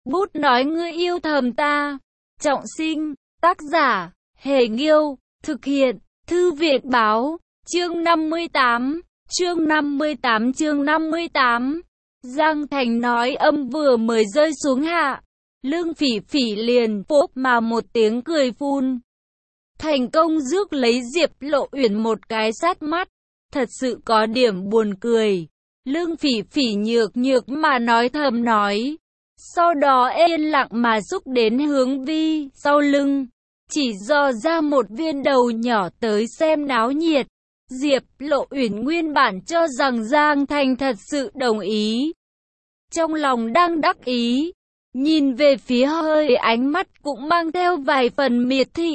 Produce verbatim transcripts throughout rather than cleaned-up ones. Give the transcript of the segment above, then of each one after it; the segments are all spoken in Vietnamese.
Bút nói ngươi yêu thầm ta. Trọng sinh, tác giả, Hề Nghiêu, thực hiện, Thư viện Báo, chương năm mươi tám, chương năm mươi tám chương năm mươi tám. Giang Thành nói âm vừa mới rơi xuống hạ. Lương Phỉ Phỉ liền phốp mà một tiếng cười phun. Thành công rước lấy Diệp Lộ Uyển một cái sát mắt. Thật sự có điểm buồn cười. Lương Phỉ Phỉ nhược nhược mà nói thầm nói. Sau đó yên lặng mà xúc đến Hướng Vi sau lưng. Chỉ dò ra một viên đầu nhỏ tới xem náo nhiệt. Diệp Lộ Uyển nguyên bản cho rằng Giang Thành thật sự đồng ý. Trong lòng đang đắc ý. Nhìn về phía hơi ánh mắt cũng mang theo vài phần miệt thị.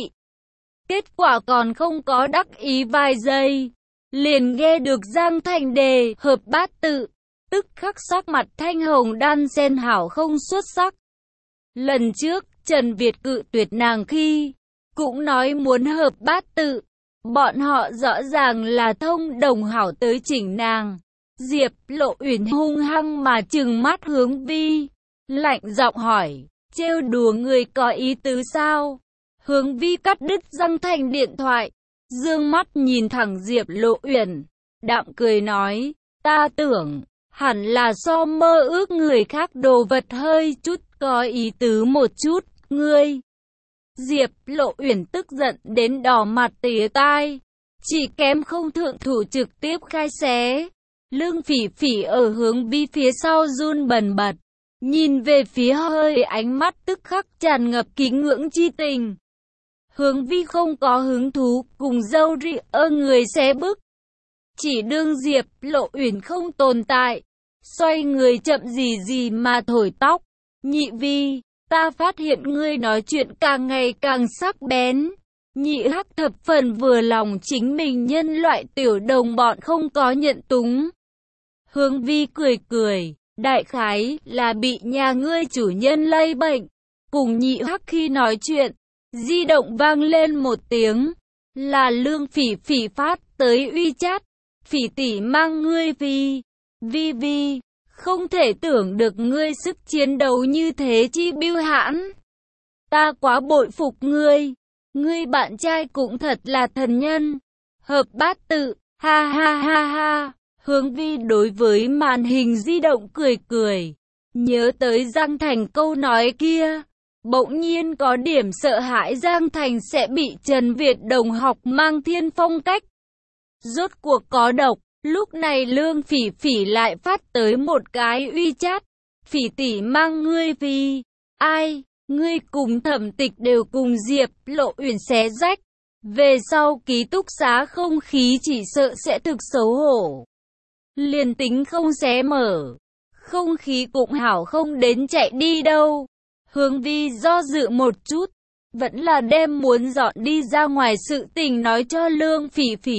Kết quả còn không có đắc ý vài giây. Liền nghe được Giang Thành đề hợp bát tự. Tức khắc sắc mặt thanh hồng đan xen hảo không xuất sắc. Lần trước, Trần Việt cự tuyệt nàng khi, cũng nói muốn hợp bát tự. Bọn họ rõ ràng là thông đồng hảo tới chỉnh nàng. Diệp Lộ Uyển hung hăng mà trừng mắt Hướng Vi. Lạnh giọng hỏi, trêu đùa người có ý tứ sao? Hướng Vi cắt đứt Giang Thành điện thoại. Dương mắt nhìn thẳng Diệp Lộ Uyển. Đạm cười nói, ta tưởng, hẳn là so mơ ước người khác đồ vật hơi chút có ý tứ một chút, ngươi. Diệp Lộ Uyển tức giận đến đỏ mặt tía tai. Chỉ kém không thượng thủ trực tiếp khai xé. Lương Phỉ Phỉ ở Hướng Vi phía sau run bần bật. Nhìn về phía hơi ánh mắt tức khắc tràn ngập kính ngưỡng chi tình. Hướng Vi không có hứng thú cùng dâu ri ơ người xé bức. Chỉ đương Diệp Lộ Uyển không tồn tại. Xoay người chậm gì gì mà thổi tóc. Nhị Vi, ta phát hiện ngươi nói chuyện càng ngày càng sắc bén. Nhị Hắc thập phần vừa lòng chính mình nhân loại tiểu đồng bọn không có nhận túng. Hướng Vi cười cười, đại khái là bị nhà ngươi chủ nhân lây bệnh. Cùng Nhị Hắc khi nói chuyện, di động vang lên một tiếng. Là Lương Phỉ Phỉ phát tới WeChat. Phỉ tỷ mang ngươi Vi. Vi Vi, không thể tưởng được ngươi sức chiến đấu như thế chi bưu hãn. Ta quá bội phục ngươi. Ngươi bạn trai cũng thật là thần nhân. Hợp bát tự, ha ha ha ha. Hướng Vi đối với màn hình di động cười cười. Nhớ tới Giang Thành câu nói kia. Bỗng nhiên có điểm sợ hãi Giang Thành sẽ bị Trần Việt đồng học mang thiên phong cách. Rốt cuộc có độc. Lúc này Lương Phỉ Phỉ lại phát tới một cái WeChat. Phỉ tỷ mang ngươi Vi. Ai? Ngươi cùng Thẩm Tịch đều cùng Diệp Lộ Uyển xé rách. Về sau ký túc xá không khí chỉ sợ sẽ thực xấu hổ. Liền tính không xé mở. Không khí cũng hảo không đến chạy đi đâu. Hướng Vi do dự một chút. Vẫn là đem muốn dọn đi ra ngoài sự tình nói cho Lương Phỉ Phỉ.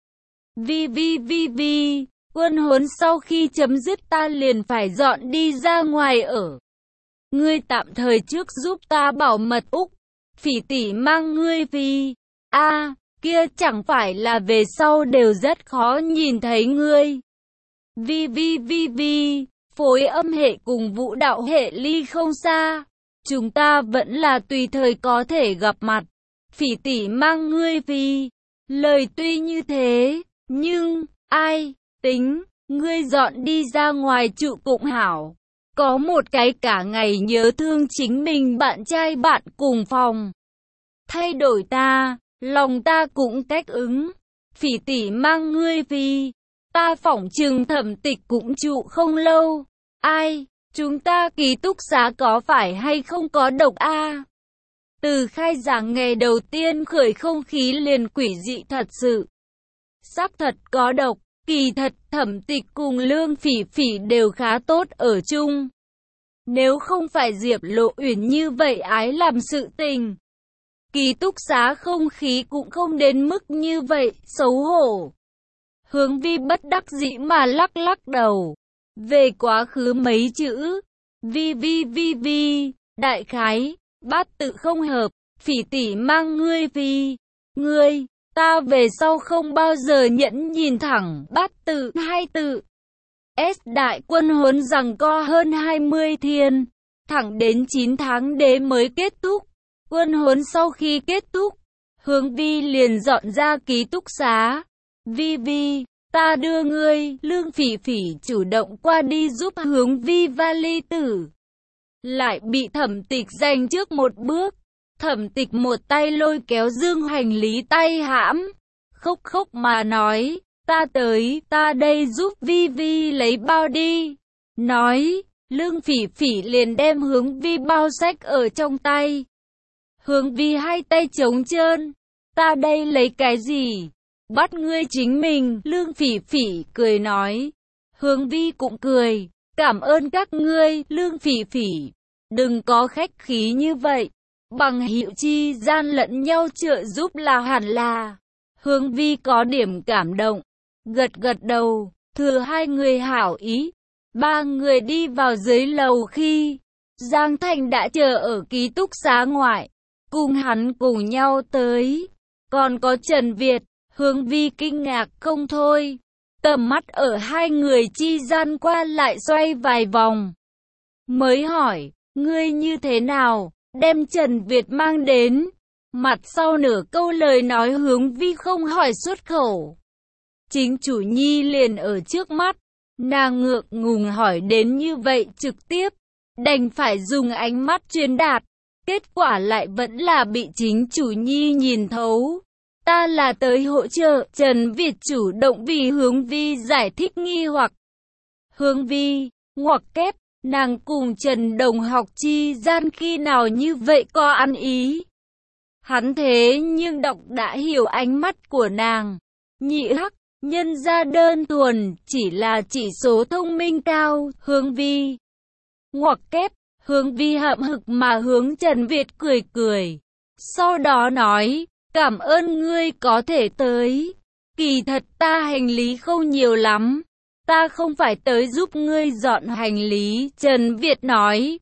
Vi Vi Vi Vi, quân huấn sau khi chấm dứt ta liền phải dọn đi ra ngoài ở. Ngươi tạm thời trước giúp ta bảo mật Úc. Phỉ tỷ mang ngươi Vi. A, à, kia chẳng phải là về sau đều rất khó nhìn thấy ngươi. Vi Vi Vi Vi, phối âm hệ cùng vũ đạo hệ ly không xa. Chúng ta vẫn là tùy thời có thể gặp mặt. Phỉ tỷ mang ngươi Vi. Lời tuy như thế, nhưng, ai, tính, ngươi dọn đi ra ngoài trụ cũng hảo. Có một cái cả ngày nhớ thương chính mình bạn trai bạn cùng phòng. Thay đổi ta, lòng ta cũng cách ứng. Phỉ tỷ mang ngươi Vi. Ta phỏng chừng Thẩm Tịch cũng trụ không lâu. Ai, chúng ta ký túc xá có phải hay không có độc a? À? Từ khai giảng ngày đầu tiên khởi không khí liền quỷ dị thật sự. Xác thật có độc, kỳ thật Thẩm Tịch cùng Lương Phỉ Phỉ đều khá tốt ở chung. Nếu không phải Diệp Lộ Uyển như vậy ái làm sự tình, ký túc xá không khí cũng không đến mức như vậy, xấu hổ. Hướng Vi bất đắc dĩ mà lắc lắc đầu. Về quá khứ mấy chữ. Vi Vi Vi Vi, đại khái, bát tự không hợp, Phỉ tỷ mang ngươi Vi. Ngươi, ta về sau không bao giờ nhẫn nhìn thẳng bát tự hai tự. S đại quân huấn rằng co hơn hai mươi thiên. thẳng đến chín tháng đế mới kết thúc. Quân huấn sau khi kết thúc, Hướng Vi liền dọn ra ký túc xá. Vi Vi, ta đưa ngươi. Lương Phỉ Phỉ chủ động qua đi giúp Hướng Vi vali tử. Lại bị Thẩm Tịch giành trước một bước. Thẩm Tịch một tay lôi kéo dương hành lý tay hãm, khóc khóc mà nói, ta tới, ta đây giúp Vi Vi lấy bao đi. Nói, Lương Phỉ Phỉ liền đem Hướng Vi bao xách ở trong tay. Hướng Vi hai tay trống trơn, ta đây lấy cái gì? Bắt ngươi chính mình. Lương Phỉ Phỉ cười nói. Hướng Vi cũng cười, cảm ơn các ngươi. Lương Phỉ Phỉ, đừng có khách khí như vậy, bằng hữu chi gian lẫn nhau trợ giúp là hẳn là. Hướng Vi có điểm cảm động, gật gật đầu, thừa hai người hảo ý. Ba người đi vào dưới lầu khi Giang Thành đã chờ ở ký túc xá ngoại, cùng hắn cùng nhau tới. Còn có Trần Việt. Hướng Vi kinh ngạc không thôi, tầm mắt ở hai người chi gian qua lại xoay vài vòng. Mới hỏi, ngươi như thế nào, đem Trần Việt mang đến? Mặt sau nửa câu lời nói Hướng Vi không hỏi xuất khẩu. Chính chủ nhi liền ở trước mắt, nàng ngượng ngùng hỏi đến như vậy trực tiếp, đành phải dùng ánh mắt truyền đạt. Kết quả lại vẫn là bị chính chủ nhi nhìn thấu. Ta là tới hỗ trợ. Trần Việt chủ động vì Hướng Vi giải thích nghi hoặc. Hướng Vi, ngoặc kép, nàng cùng Trần đồng học chi gian khi nào như vậy có ăn ý. Hắn thế nhưng đọc đã hiểu ánh mắt của nàng. Nhị hắc, nhân ra đơn thuần, chỉ là chỉ số thông minh cao. Hướng Vi, ngoặc kép, Hướng Vi hậm hực mà hướng Trần Việt cười cười. Sau đó nói, cảm ơn ngươi có thể tới. Kỳ thật ta hành lý không nhiều lắm, ta không phải tới giúp ngươi dọn hành lý. Trần Việt nói,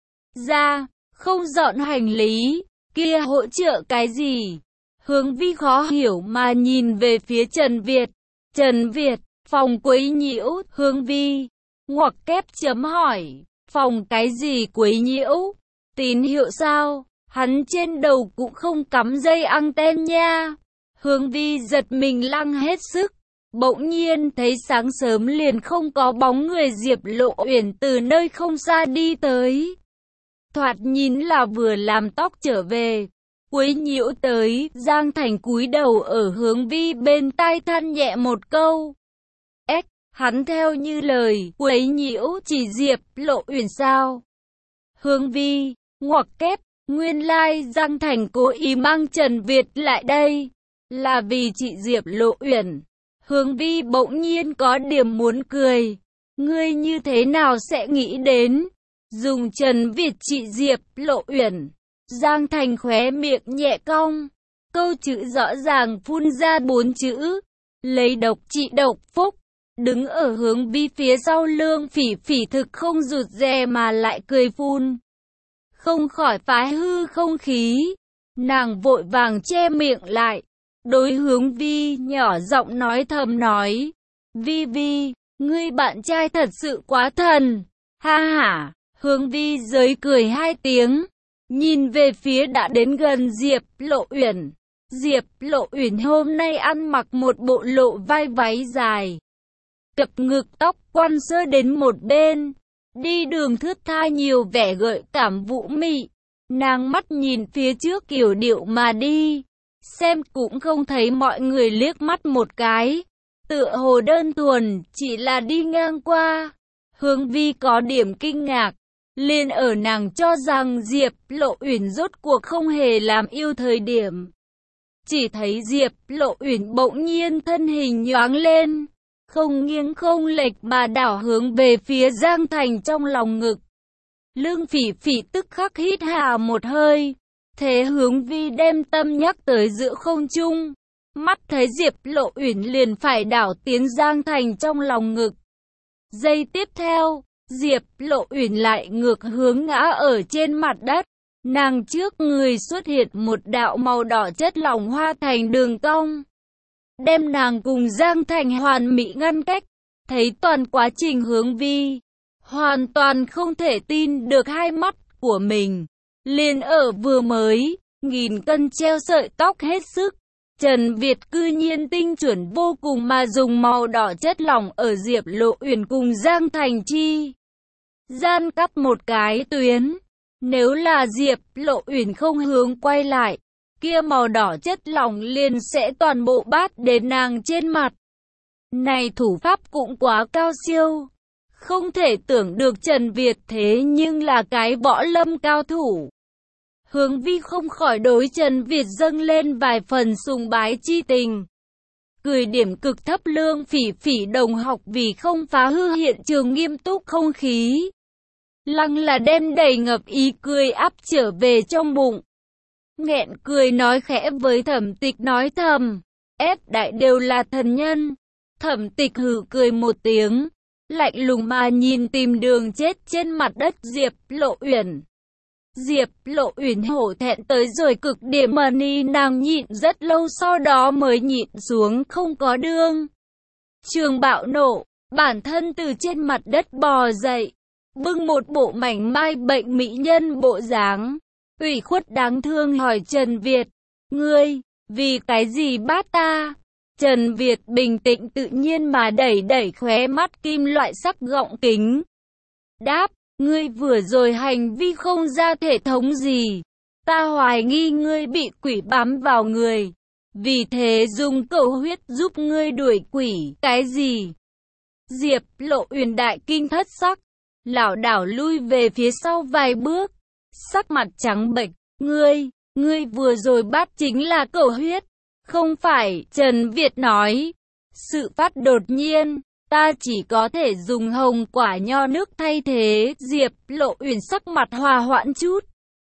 ra, không dọn hành lý, kia hỗ trợ cái gì? Hướng Vi khó hiểu mà nhìn về phía Trần Việt. Trần Việt, phòng quấy nhiễu. Hướng Vi, ngoặc kép chấm hỏi, phòng cái gì quấy nhiễu? Tín hiệu sao? Hắn trên đầu cũng không cắm dây anten nha. Hướng Vi giật mình lăng hết sức. Bỗng nhiên thấy sáng sớm liền không có bóng người Diệp Lộ Uyển từ nơi không xa đi tới. Thoạt nhìn là vừa làm tóc trở về. Quấy nhiễu tới, Giang Thành cúi đầu ở Hướng Vi bên tai than nhẹ một câu. Ếch, hắn theo như lời, quấy nhiễu chỉ Diệp Lộ Uyển sao? Hướng Vi, ngoặc kép, nguyên lai like Giang Thành cố ý mang Trần Việt lại đây, là vì chị Diệp Lộ Uyển. Hướng Vi bỗng nhiên có điểm muốn cười. Ngươi như thế nào sẽ nghĩ đến dùng Trần Việt chị Diệp Lộ Uyển? Giang Thành khóe miệng nhẹ cong, câu chữ rõ ràng phun ra bốn chữ, lấy độc trị độc phúc. Đứng ở Hướng Vi phía sau Lương Phỉ Phỉ thực không rụt rè mà lại cười phun, không khỏi phá hư không khí. Nàng vội vàng che miệng lại, đối Hướng Vi nhỏ giọng nói thầm nói, Vi Vi, ngươi bạn trai thật sự quá thần, ha ha. Hướng Vi giới cười hai tiếng, nhìn về phía đã đến gần Diệp Lộ Uyển. Diệp Lộ Uyển hôm nay ăn mặc một bộ lộ vai váy dài, cặp ngực tóc quăn sơ đến một bên, đi đường thướt tha nhiều vẻ gợi cảm vũ mị. Nàng mắt nhìn phía trước kiểu điệu mà đi, xem cũng không thấy mọi người liếc mắt một cái, tựa hồ đơn thuần chỉ là đi ngang qua. Hướng Vi có điểm kinh ngạc, liền ở nàng cho rằng Diệp Lộ Uyển rốt cuộc không hề làm yêu thời điểm, chỉ thấy Diệp Lộ Uyển bỗng nhiên thân hình nhoáng lên, không nghiêng không lệch mà đảo hướng về phía Giang Thành trong lòng ngực. Lương Phỉ Phỉ tức khắc hít hà một hơi, thế Hướng Vi đem tâm nhắc tới giữa không trung, mắt thấy Diệp Lộ Uyển liền phải đảo tiến Giang Thành trong lòng ngực. Giây tiếp theo, Diệp Lộ Uyển lại ngược hướng ngã ở trên mặt đất, nàng trước người xuất hiện một đạo màu đỏ chất lỏng hoa thành đường cong, đem nàng cùng Giang Thành hoàn mỹ ngăn cách. Thấy toàn quá trình Hướng Vi hoàn toàn không thể tin được hai mắt của mình. Liền ở vừa mới, nghìn cân treo sợi tóc hết sức. Trần Việt cư nhiên tinh chuẩn vô cùng mà dùng màu đỏ chất lỏng ở Diệp Lộ Uyển cùng Giang Thành Chi gian cắt một cái tuyến. Nếu là Diệp Lộ Uyển không hướng quay lại, kia màu đỏ chất lỏng liền sẽ toàn bộ bát đến nàng trên mặt. Này thủ pháp cũng quá cao siêu. Không thể tưởng được Trần Việt thế nhưng là cái võ lâm cao thủ. Hướng Vi không khỏi đối Trần Việt dâng lên vài phần sùng bái chi tình. Cười điểm cực thấp Lương Phỉ Phỉ đồng học vì không phá hư hiện trường nghiêm túc không khí. Lăng là đem đầy ngập ý cười áp trở về trong bụng. Nghẹn cười nói khẽ với Thẩm Tịch nói thầm. Ép đại đều là thần nhân. Thẩm Tịch hừ cười một tiếng. Lạnh lùng mà nhìn tìm đường chết trên mặt đất Diệp Lộ Uyển. Diệp Lộ Uyển hổ thẹn tới rồi cực điểm mà ni nàng nhịn rất lâu sau đó mới nhịn xuống không có đương. Trường bạo nộ, bản thân từ trên mặt đất bò dậy, bưng một bộ mảnh mai bệnh mỹ nhân bộ dáng, ủy khuất đáng thương hỏi Trần Việt, ngươi, vì cái gì bắt ta? Trần Việt bình tĩnh tự nhiên mà đẩy đẩy khóe mắt kim loại sắc gọng kính. Đáp, ngươi vừa rồi hành vi không ra thể thống gì. Ta hoài nghi ngươi bị quỷ bám vào người. Vì thế dùng cầu huyết giúp ngươi đuổi quỷ. Cái gì? Diệp Lộ Uyển đại kinh thất sắc. Lảo đảo lui về phía sau vài bước. Sắc mặt trắng bệch. Ngươi, ngươi vừa rồi bắt chính là cầu huyết. Không phải, Trần Việt nói. Sự phát đột nhiên. Ta chỉ có thể dùng hồng quả nho nước thay thế. Diệp Lộ Uyển sắc mặt hòa hoãn chút.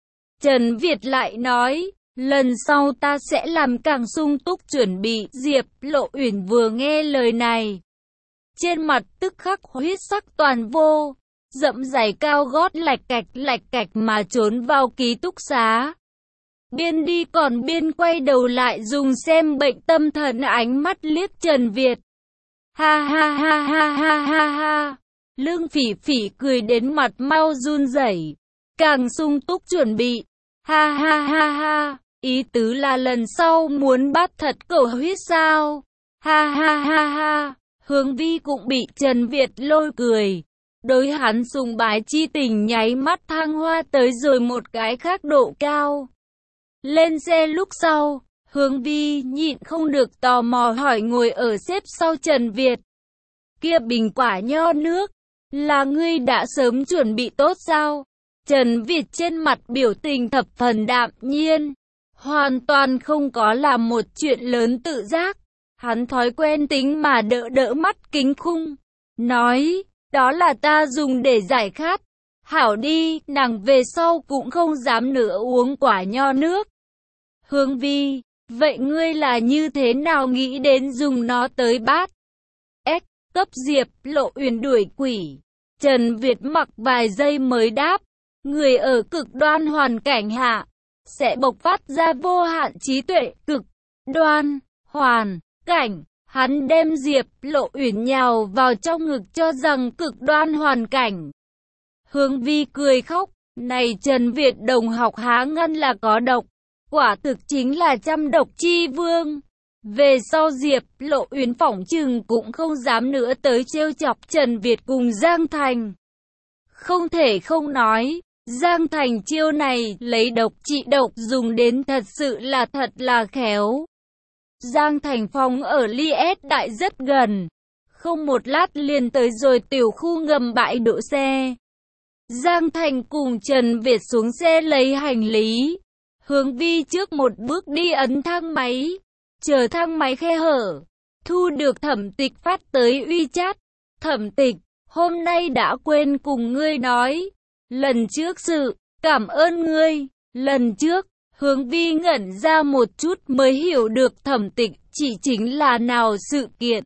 Trần Việt lại nói, lần sau ta sẽ làm càng sung túc chuẩn bị. Diệp Lộ Uyển vừa nghe lời này, trên mặt tức khắc huyết sắc toàn vô, dẫm giày cao gót lạch cạch lạch cạch mà trốn vào ký túc xá. Biên đi còn biên quay đầu lại dùng xem bệnh tâm thần ánh mắt liếc Trần Việt. Ha ha ha ha ha ha ha. Lương Phỉ Phỉ cười đến mặt mau run rẩy. Càng sung túc chuẩn bị. Ha ha ha ha. Ý tứ là lần sau muốn bắt thật cầu huyết sao? Ha ha ha ha. Hướng Vi cũng bị Trần Việt lôi cười. Đối hắn sùng bái chi tình nháy mắt thăng hoa tới rồi một cái khác độ cao. Lên xe lúc sau, Hướng Vi nhịn không được tò mò hỏi ngồi ở xếp sau Trần Việt. Kia bình quả nho nước, là ngươi đã sớm chuẩn bị tốt sao? Trần Việt trên mặt biểu tình thập phần đạm nhiên, hoàn toàn không có làm một chuyện lớn tự giác. Hắn thói quen tính mà đỡ đỡ mắt kính khung, nói, đó là ta dùng để giải khát. Hảo đi, nàng về sau cũng không dám nữa uống quả nho nước. Hướng Vi, vậy ngươi là như thế nào nghĩ đến dùng nó tới bát? Ếch, cấp Diệp Lộ Uyển đuổi quỷ. Trần Việt mặc vài giây mới đáp, người ở cực đoan hoàn cảnh hạ, sẽ bộc phát ra vô hạn trí tuệ, cực đoan, hoàn cảnh. Hắn đem Diệp Lộ Uyển nhào vào trong ngực cho rằng cực đoan hoàn cảnh. Hướng Vi cười khóc, này Trần Việt đồng học há ngăn là có độc, quả thực chính là trăm độc chi vương. Về sau Diệp Lộ Uyển phỏng chừng cũng không dám nữa tới trêu chọc Trần Việt cùng Giang Thành. Không thể không nói, Giang Thành chiêu này lấy độc trị độc dùng đến thật sự là thật là khéo. Giang Thành phòng ở ly S đại rất gần, không một lát liền tới rồi tiểu khu ngầm bãi đỗ xe. Giang Thành cùng Trần Việt xuống xe lấy hành lý, Hướng Vi trước một bước đi ấn thang máy, chờ thang máy khe hở, thu được Thẩm Tịch phát tới uy chat. Thẩm Tịch, hôm nay đã quên cùng ngươi nói, lần trước sự, cảm ơn ngươi, lần trước. Hướng Vi ngẩn ra một chút mới hiểu được Thẩm Tịch chỉ chính là nào sự kiện.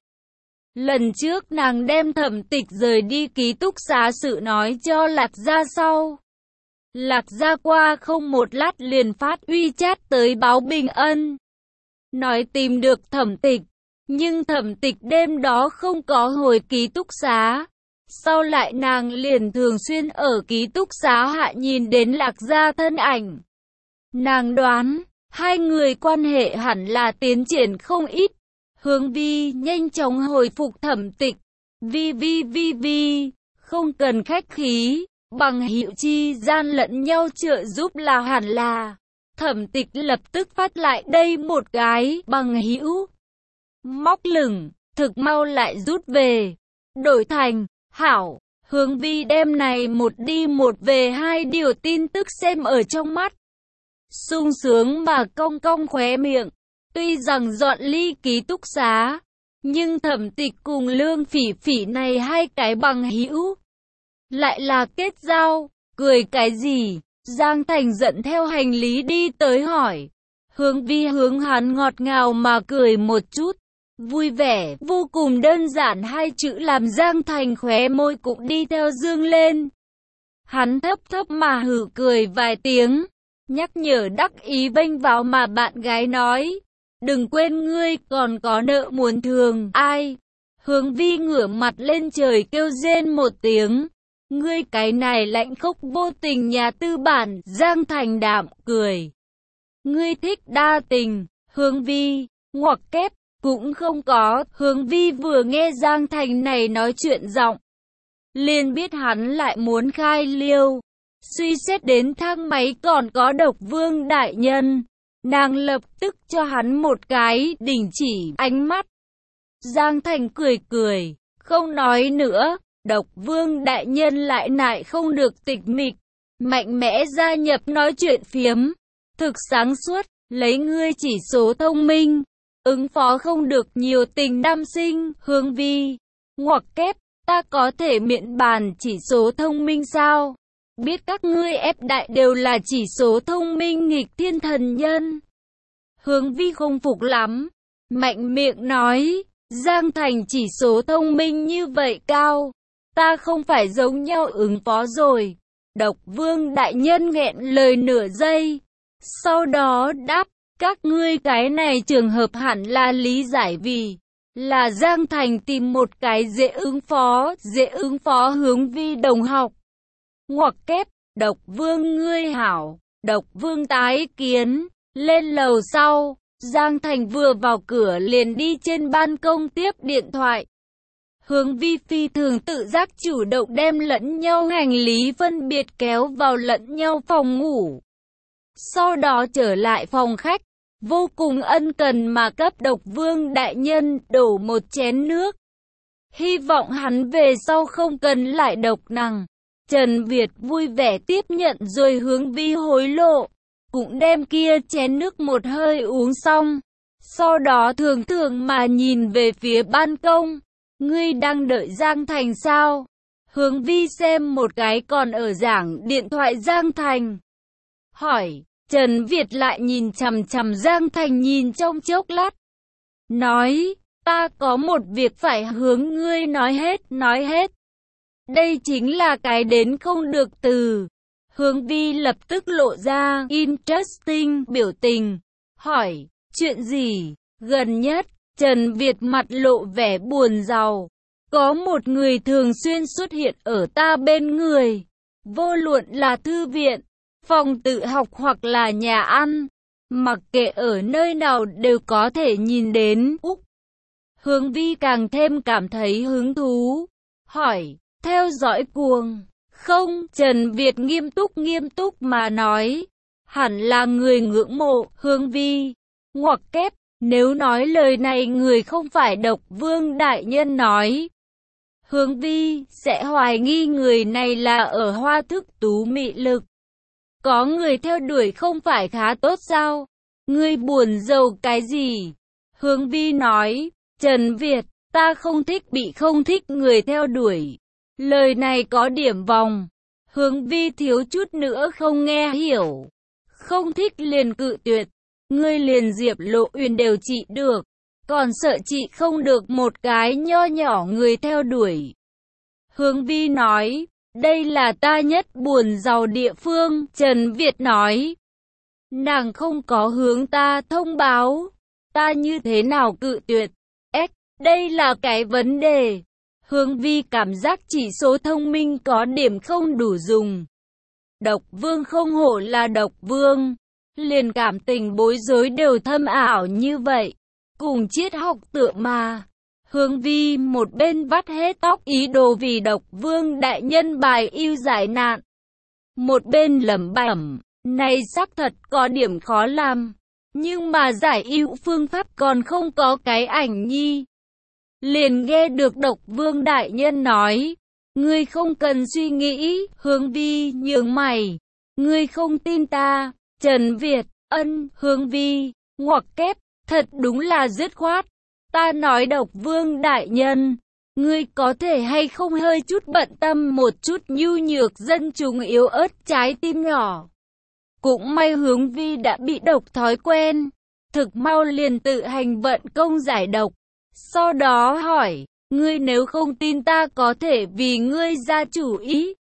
Lần trước nàng đem Thẩm Tịch rời đi ký túc xá sự nói cho Lạc Gia sau. Lạc Gia qua không một lát liền phát uy chat tới báo bình ân. Nói tìm được Thẩm Tịch, nhưng Thẩm Tịch đêm đó không có hồi ký túc xá. Sau lại nàng liền thường xuyên ở ký túc xá hạ nhìn đến Lạc Gia thân ảnh. Nàng đoán, hai người quan hệ hẳn là tiến triển không ít. Hướng Vi nhanh chóng hồi phục Thẩm Tịch. Vi vi vi vi, không cần khách khí, bằng hữu chi gian lẫn nhau trợ giúp là hẳn là. Thẩm Tịch lập tức phát lại đây một cái bằng hữu. Móc lửng, thực mau lại rút về. Đổi thành, hảo, Hướng Vi đem này một đi một về hai điều tin tức xem ở trong mắt. Sung sướng mà cong cong khóe miệng. Tuy rằng dọn ly ký túc xá, nhưng Thẩm Tịch cùng Lương Phỉ Phỉ này hai cái bằng hữu lại là kết giao, cười cái gì? Giang Thành giận theo hành lý đi tới hỏi. Hướng Vi hướng hắn ngọt ngào mà cười một chút. Vui vẻ, vô cùng đơn giản hai chữ làm Giang Thành khóe môi cũng đi theo dương lên. Hắn thấp thấp mà hử cười vài tiếng, nhắc nhở đắc ý vênh vào mà bạn gái nói. Đừng quên ngươi còn có nợ muốn thường, ai? Hướng Vi ngửa mặt lên trời kêu rên một tiếng. Ngươi cái này lạnh khốc vô tình nhà tư bản, Giang Thành đạm cười. Ngươi thích đa tình, Hướng Vi, ngoặc kép, cũng không có. Hướng Vi vừa nghe Giang Thành này nói chuyện giọng, liền biết hắn lại muốn khai liêu. Suy xét đến thang máy còn có Độc Vương đại nhân, nàng lập tức cho hắn một cái đình chỉ ánh mắt. Giang Thành cười cười, không nói nữa. Độc Vương đại nhân lại nại không được tịch mịch, mạnh mẽ gia nhập nói chuyện phiếm. Thực sáng suốt, lấy ngươi chỉ số thông minh, ứng phó không được nhiều tình nam sinh. Hướng Vi, ngoặc kép, ta có thể miễn bàn chỉ số thông minh sao? Biết các ngươi ép đại đều là chỉ số thông minh nghịch thiên thần nhân. Hướng Vi không phục lắm, mạnh miệng nói, Giang Thành chỉ số thông minh như vậy cao, ta không phải giống nhau ứng phó rồi. Độc Vương đại nhân nghẹn lời nửa giây, sau đó đáp, các ngươi cái này trường hợp hẳn là lý giải vì là Giang Thành tìm một cái dễ ứng phó, dễ ứng phó Hướng Vi đồng học. Ngoặc kép, Độc Vương ngươi hảo, Độc Vương tái kiến. Lên lầu sau, Giang Thành vừa vào cửa liền đi trên ban công tiếp điện thoại. Hướng Vi phi thường tự giác chủ động đem lẫn nhau hành lý phân biệt kéo vào lẫn nhau phòng ngủ. Sau đó trở lại phòng khách, vô cùng ân cần mà cấp Độc Vương đại nhân đổ một chén nước. Hy vọng hắn về sau không cần lại độc nặng. Trần Việt vui vẻ tiếp nhận rồi Hướng Vi hối lộ, cũng đem kia chén nước một hơi uống xong. Sau đó thường thường mà nhìn về phía ban công. Ngươi đang đợi Giang Thành sao? Hướng Vi xem một cái còn ở giảng điện thoại Giang Thành. Hỏi, Trần Việt lại nhìn chằm chằm Giang Thành nhìn trong chốc lát. Nói, ta có một việc phải hướng ngươi nói hết, nói hết. Đây chính là cái đến không được từ. Hướng Vi lập tức lộ ra interesting biểu tình. Hỏi, chuyện gì? Gần nhất, Trần Việt mặt lộ vẻ buồn rầu. Có một người thường xuyên xuất hiện ở ta bên người. Vô luận là thư viện, phòng tự học hoặc là nhà ăn. Mặc kệ ở nơi nào đều có thể nhìn đến. Úc. Hướng Vi càng thêm cảm thấy hứng thú. Hỏi, theo dõi cuồng. Không, Trần Việt nghiêm túc nghiêm túc mà nói. Hẳn là người ngưỡng mộ, Hướng Vi. Ngoặc kép, nếu nói lời này người không phải Độc Vương đại nhân nói. Hướng Vi sẽ hoài nghi người này là ở hoa thức tú mị lực. Có người theo đuổi không phải khá tốt sao? Ngươi buồn rầu cái gì? Hướng Vi nói, Trần Việt, ta không thích bị không thích người theo đuổi. Lời này có điểm vòng. Hướng Vi thiếu chút nữa không nghe hiểu. Không thích liền cự tuyệt. Ngươi liền Diệp Lộ Uyển đều trị được, còn sợ chị không được một cái nho nhỏ người theo đuổi. Hướng Vi nói, đây là ta nhất buồn giàu địa phương. Trần Việt nói, nàng không có hướng ta thông báo, ta như thế nào cự tuyệt? Ếch, đây là cái vấn đề. Hướng Vi cảm giác chỉ số thông minh có điểm không đủ dùng. Độc Vương không hổ là Độc Vương, liền cảm tình bối rối đều thâm ảo như vậy. Cùng triết học tựa mà. Hướng Vi một bên vắt hết tóc ý đồ vì Độc Vương đại nhân bài ưu giải nạn. Một bên lẩm bẩm, này xác thật có điểm khó làm. Nhưng mà giải ưu phương pháp còn không có cái ảnh nhi. Liền nghe được Độc Vương đại nhân nói, ngươi không cần suy nghĩ. Hướng Vi nhướng mày, ngươi không tin ta. Trần Việt, ân. Hướng Vi, ngoặc kép, thật đúng là dứt khoát. Ta nói Độc Vương đại nhân, ngươi có thể hay không hơi chút bận tâm một chút nhu nhược dân chúng yếu ớt trái tim nhỏ. Cũng may Hướng Vi đã bị độc thói quen, thực mau liền tự hành vận công giải độc. Sau đó hỏi, ngươi nếu không tin ta có thể vì ngươi ra chủ ý.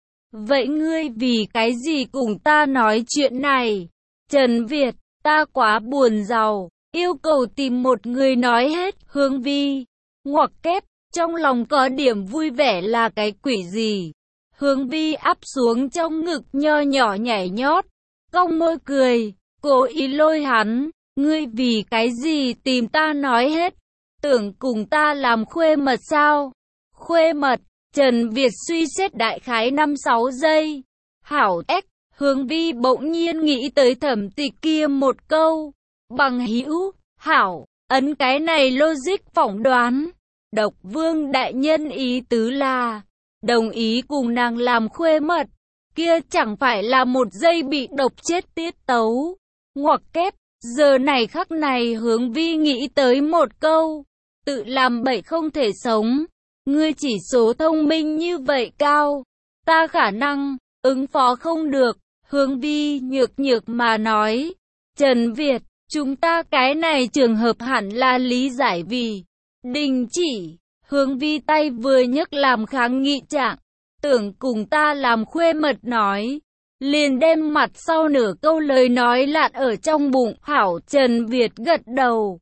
Vậy ngươi vì cái gì cùng ta nói chuyện này? Trần Việt, ta quá buồn giàu, yêu cầu tìm một người nói hết. Hướng Vi, ngoặc kép, trong lòng có điểm vui vẻ là cái quỷ gì? Hướng Vi áp xuống trong ngực nho nhỏ nhảy nhót, cong môi cười, cố ý lôi hắn, ngươi vì cái gì tìm ta nói hết? Tưởng cùng ta làm khuê mật sao? Khuê mật, Trần Việt suy xét đại khái năm sáu giây. Hảo ếch, Hướng Vi bỗng nhiên nghĩ tới Thẩm Tịch kia một câu. Bằng hữu, hảo, ấn cái này logic phỏng đoán. Độc Vương đại nhân ý tứ là, đồng ý cùng nàng làm khuê mật. Kia chẳng phải là một giây bị độc chết tiết tấu. Ngoặc kép, giờ này khắc này Hướng Vi nghĩ tới một câu. Tự làm bậy không thể sống. Ngươi chỉ số thông minh như vậy cao, ta khả năng ứng phó không được. Hướng Vi nhược nhược mà nói, Trần Việt, chúng ta cái này trường hợp hẳn là lý giải vì đình chỉ. Hướng Vi tay vừa nhấc làm kháng nghị trạng, tưởng cùng ta làm khuê mật nói, liền đem mặt sau nửa câu lời nói lạn ở trong bụng. Hảo. Trần Việt gật đầu.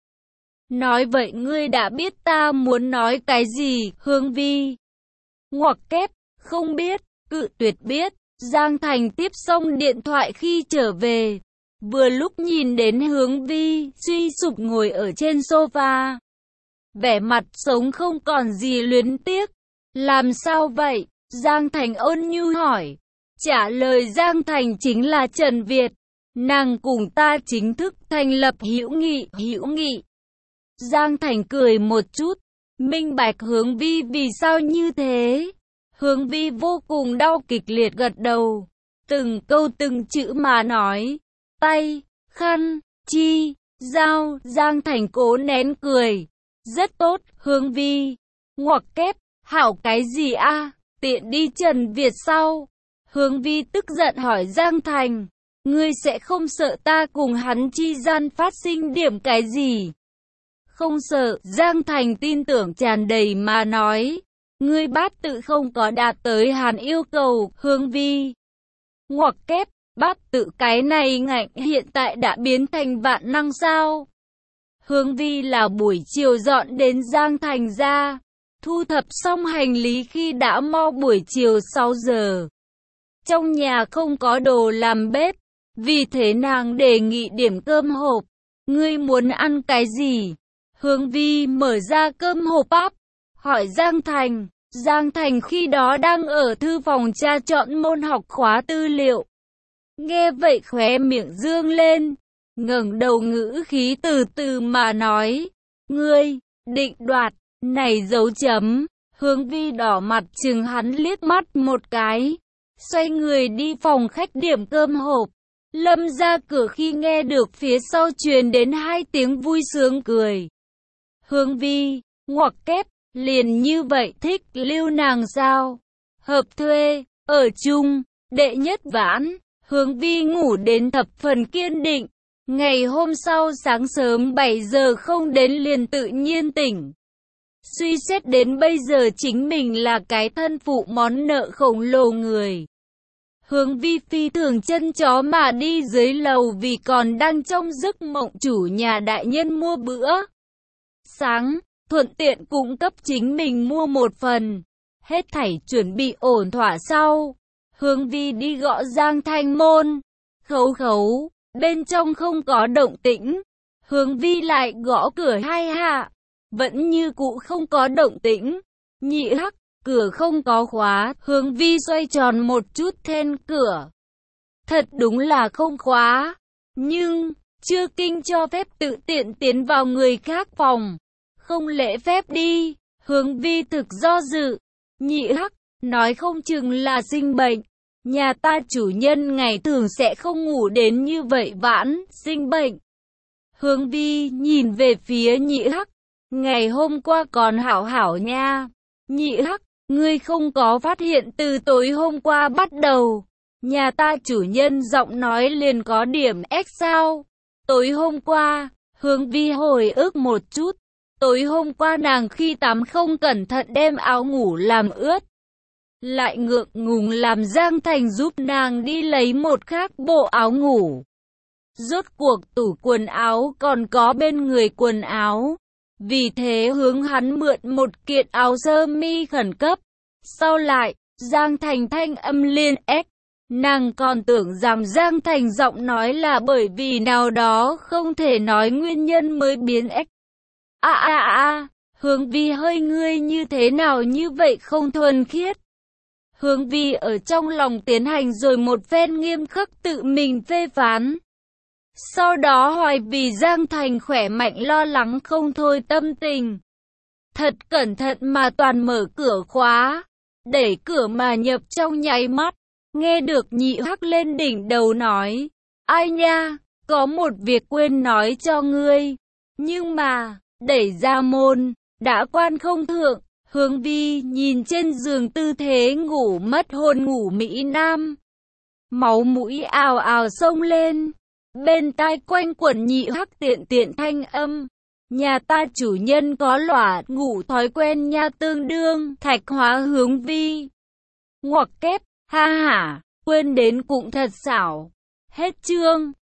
Nói vậy ngươi đã biết ta muốn nói cái gì? Hướng Vi, ngoặc kép, không biết, cự tuyệt biết. Giang Thành tiếp xong điện thoại khi trở về, vừa lúc nhìn đến Hướng Vi suy sụp ngồi ở trên sofa, vẻ mặt sống không còn gì luyến tiếc. Làm sao vậy? Giang Thành ôn nhu hỏi. Trả lời Giang Thành chính là Trần Việt, nàng cùng ta chính thức thành lập hữu nghị. Hữu nghị. Giang Thành cười một chút, minh bạch Hướng Vi vì sao như thế. Hướng Vi vô cùng đau kịch liệt gật đầu, từng câu từng chữ mà nói, tay, khăn, chi, dao. Giang Thành cố nén cười, rất tốt. Hướng Vi, ngoặc kép, hảo cái gì a? Tiện đi Trần Việt sau. Hướng Vi tức giận hỏi Giang Thành, ngươi sẽ không sợ ta cùng hắn chi gian phát sinh điểm cái gì? Không sợ. Giang Thành tin tưởng tràn đầy mà nói, ngươi bát tự không có đạt tới hắn yêu cầu. Hướng Vi, ngoặc kép, bát tự cái này ngạnh hiện tại đã biến thành vạn năng sao? Hướng Vi là buổi chiều dọn đến Giang Thành ra, thu thập xong hành lý khi đã mau buổi chiều sáu giờ. Trong nhà không có đồ làm bếp, vì thế nàng đề nghị điểm cơm hộp. Ngươi muốn ăn cái gì? Hướng Vi mở ra cơm hộp áp, hỏi Giang Thành. Giang Thành khi đó đang ở thư phòng tra chọn môn học khóa tư liệu. Nghe vậy khóe miệng dương lên, ngẩng đầu ngữ khí từ từ mà nói, ngươi, định đoạt, này dấu chấm. Hướng Vi đỏ mặt chừng hắn liếc mắt một cái, xoay người đi phòng khách điểm cơm hộp. Lâm ra cửa khi nghe được phía sau truyền đến hai tiếng vui sướng cười. Hướng Vi, ngoặc kép, liền như vậy thích lưu nàng sao? Hợp thuê, ở chung, đệ nhất vãn. Hướng Vi ngủ đến thập phần kiên định. Ngày hôm sau sáng sớm bảy giờ không đến liền tự nhiên tỉnh. Suy xét đến bây giờ chính mình là cái thân phụ món nợ khổng lồ người. Hướng Vi phi thường chân chó mà đi dưới lầu vì còn đang trong giấc mộng chủ nhà đại nhân mua bữa sáng. thuận tiện cung cấp chính mình mua một phần. Hết thảy chuẩn bị ổn thỏa sau, Hướng Vi đi gõ Giang Thành môn. Khấu khấu, bên trong không có động tĩnh. Hướng Vi lại gõ cửa hai hạ, vẫn như cũ không có động tĩnh. Nhị hắc, cửa không có khóa. Hướng Vi xoay tròn một chút then cửa. Thật đúng là không khóa, nhưng chưa kinh cho phép tự tiện tiến vào người khác phòng. Không lễ phép đi. Hướng Vi thực do dự. Nhị hắc, nói không chừng là sinh bệnh. Nhà ta chủ nhân ngày thường sẽ không ngủ đến như vậy vãn, sinh bệnh. Hướng Vi nhìn về phía nhị hắc. Ngày hôm qua còn hảo hảo nha. Nhị hắc, ngươi không có phát hiện từ tối hôm qua bắt đầu, nhà ta chủ nhân giọng nói liền có điểm X sao? Tối hôm qua, Hướng Vi hồi ức một chút. Tối hôm qua nàng khi tắm không cẩn thận đem áo ngủ làm ướt. Lại ngượng ngùng làm Giang Thành giúp nàng đi lấy một khác bộ áo ngủ. Rốt cuộc tủ quần áo còn có bên người quần áo. Vì thế hướng hắn mượn một kiện áo sơ mi khẩn cấp. Sau lại, Giang Thành thanh âm liên ếch. Nàng còn tưởng rằng Giang Thành giọng nói là bởi vì nào đó không thể nói nguyên nhân mới biến ếch. À à à, Hướng Vi hơi ngươi như thế nào như vậy không thuần khiết. Hướng Vi ở trong lòng tiến hành rồi một phen nghiêm khắc tự mình phê phán. Sau đó hoài vì Giang Thành khỏe mạnh lo lắng không thôi tâm tình. Thật cẩn thận mà toàn mở cửa khóa, đẩy cửa mà nhập trong nháy mắt. Nghe được nhị hắc lên đỉnh đầu nói, ai nha, có một việc quên nói cho ngươi. Nhưng mà, đẩy ra môn, đã quan không thượng. Hướng Vi nhìn trên giường tư thế ngủ mất hồn ngủ Mỹ Nam. Máu mũi ào ào xông lên. Bên tai quanh quẩn nhị hắc tiện tiện thanh âm. Nhà ta chủ nhân có lỏa ngủ thói quen nha, tương đương thạch hóa Hướng Vi. Ngoặc kép, ha hả, quên đến cũng thật xảo. Hết chương.